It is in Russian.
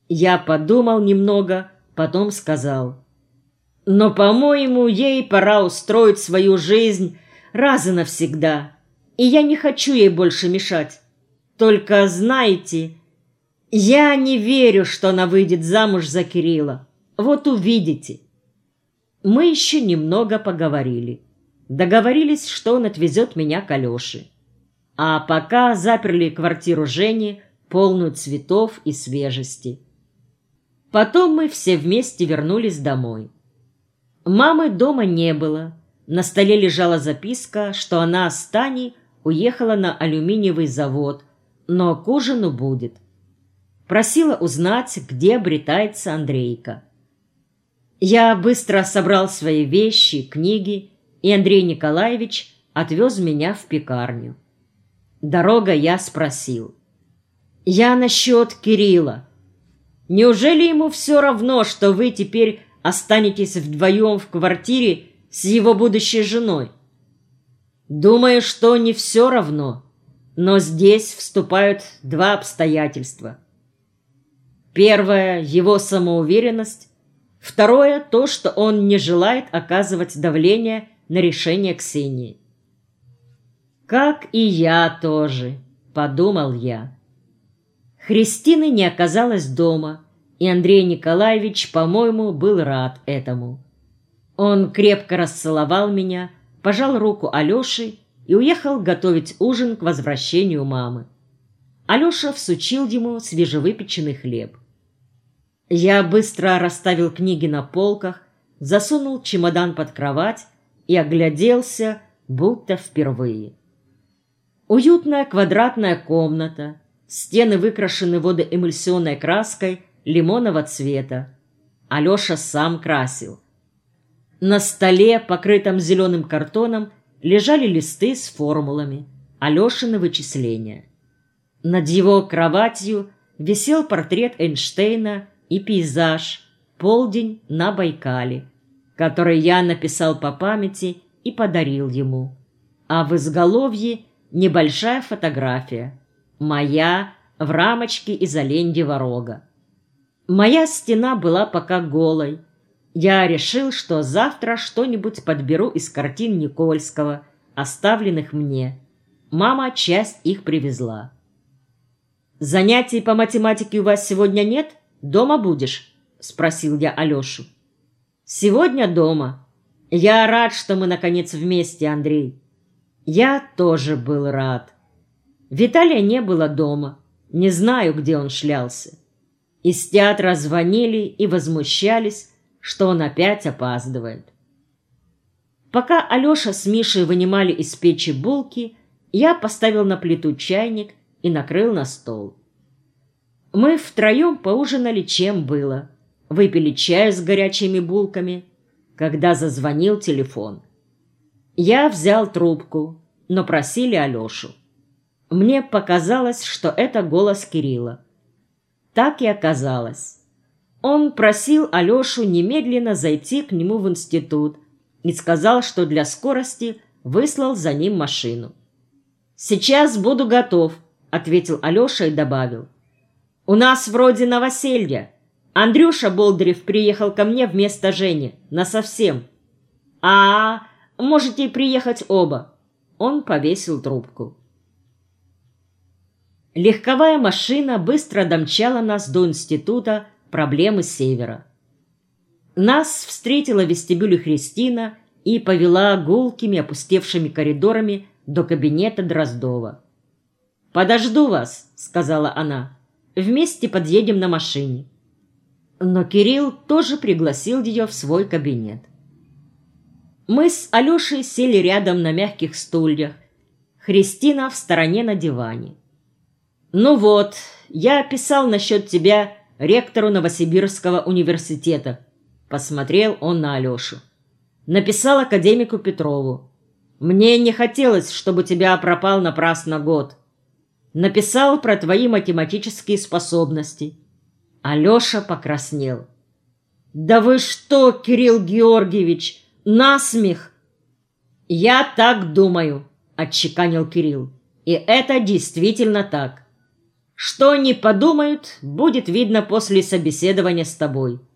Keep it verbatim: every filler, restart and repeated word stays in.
Я подумал немного, потом сказал: «Но, по-моему, ей пора устроить свою жизнь раз и навсегда, и я не хочу ей больше мешать. Только, знаете, я не верю, что она выйдет замуж за Кирилла. Вот увидите». Мы еще немного поговорили. Договорились, что он отвезет меня к Алёше. А пока заперли квартиру Жени, полную цветов и свежести. Потом мы все вместе вернулись домой. Мамы дома не было. На столе лежала записка, что она с Таней уехала на алюминиевый завод, но к ужину будет. Просила узнать, где обретается Андрейка. Я быстро собрал свои вещи, книги, и Андрей Николаевич отвез меня в пекарню. Дорога я спросил: «Я насчет Кирилла. Неужели ему все равно, что вы теперь останетесь вдвоем в квартире с его будущей женой?» «Думаю, что не все равно, но здесь вступают два обстоятельства. Первое — его самоуверенность. Второе — то, что он не желает оказывать давление на решение Ксении». «Как и я тоже», — подумал я. Христины не оказалось дома, и Андрей Николаевич, по-моему, был рад этому. Он крепко расцеловал меня, пожал руку Алёше и уехал готовить ужин к возвращению мамы. Алёша всучил ему свежевыпеченный хлеб. Я быстро расставил книги на полках, засунул чемодан под кровать и огляделся, будто впервые. Уютная квадратная комната, стены выкрашены водоэмульсионной краской лимонного цвета. Алёша сам красил. На столе, покрытом зеленым картоном, лежали листы с формулами, Алёшины вычисления. Над его кроватью висел портрет Эйнштейна и пейзаж «Полдень на Байкале», который я написал по памяти и подарил ему. А в изголовье небольшая фотография, моя в рамочке из оленьего рога. Моя стена была пока голой. Я решил, что завтра что-нибудь подберу из картин Никольского, оставленных мне. Мама часть их привезла. «Занятий по математике у вас сегодня нет? Дома будешь?» — спросил я Алёшу. «Сегодня дома. Я рад, что мы наконец вместе, Андрей». Я тоже был рад. Виталия не было дома. Не знаю, где он шлялся. Из театра звонили и возмущались, что он опять опаздывает. Пока Алёша с Мишей вынимали из печи булки, я поставил на плиту чайник и накрыл на стол. Мы втроем поужинали, чем было. Выпили чаю с горячими булками, когда зазвонил телефон. Я взял трубку, но просили Алёшу. Мне показалось, что это голос Кирилла. Так и оказалось. Он просил Алёшу немедленно зайти к нему в институт и сказал, что для скорости выслал за ним машину. «Сейчас буду готов», — ответил Алёша и добавил: «У нас вроде новоселье. Андрюша Болдырев приехал ко мне вместо Жени, насовсем. А, можете приехать оба». Он повесил трубку. Легковая машина быстро домчала нас до института проблемы Севера. Нас встретила в вестибюле Христина и повела гулкими опустевшими коридорами до кабинета Дроздова. «Подожду вас», — сказала она. «Вместе подъедем на машине». Но Кирилл тоже пригласил ее в свой кабинет. Мы с Алешей сели рядом на мягких стульях, Христина в стороне на диване. «Ну вот, я писал насчет тебя ректору Новосибирского университета», — посмотрел он на Алешу. «Написал академику Петрову. Мне не хотелось, чтобы у тебя пропал напрасно год. Написал про твои математические способности». Алеша покраснел. «Да вы что, Кирилл Георгиевич, насмех!» «Я так думаю», — отчеканил Кирилл. «И это действительно так. Что они подумают, будет видно после собеседования с тобой.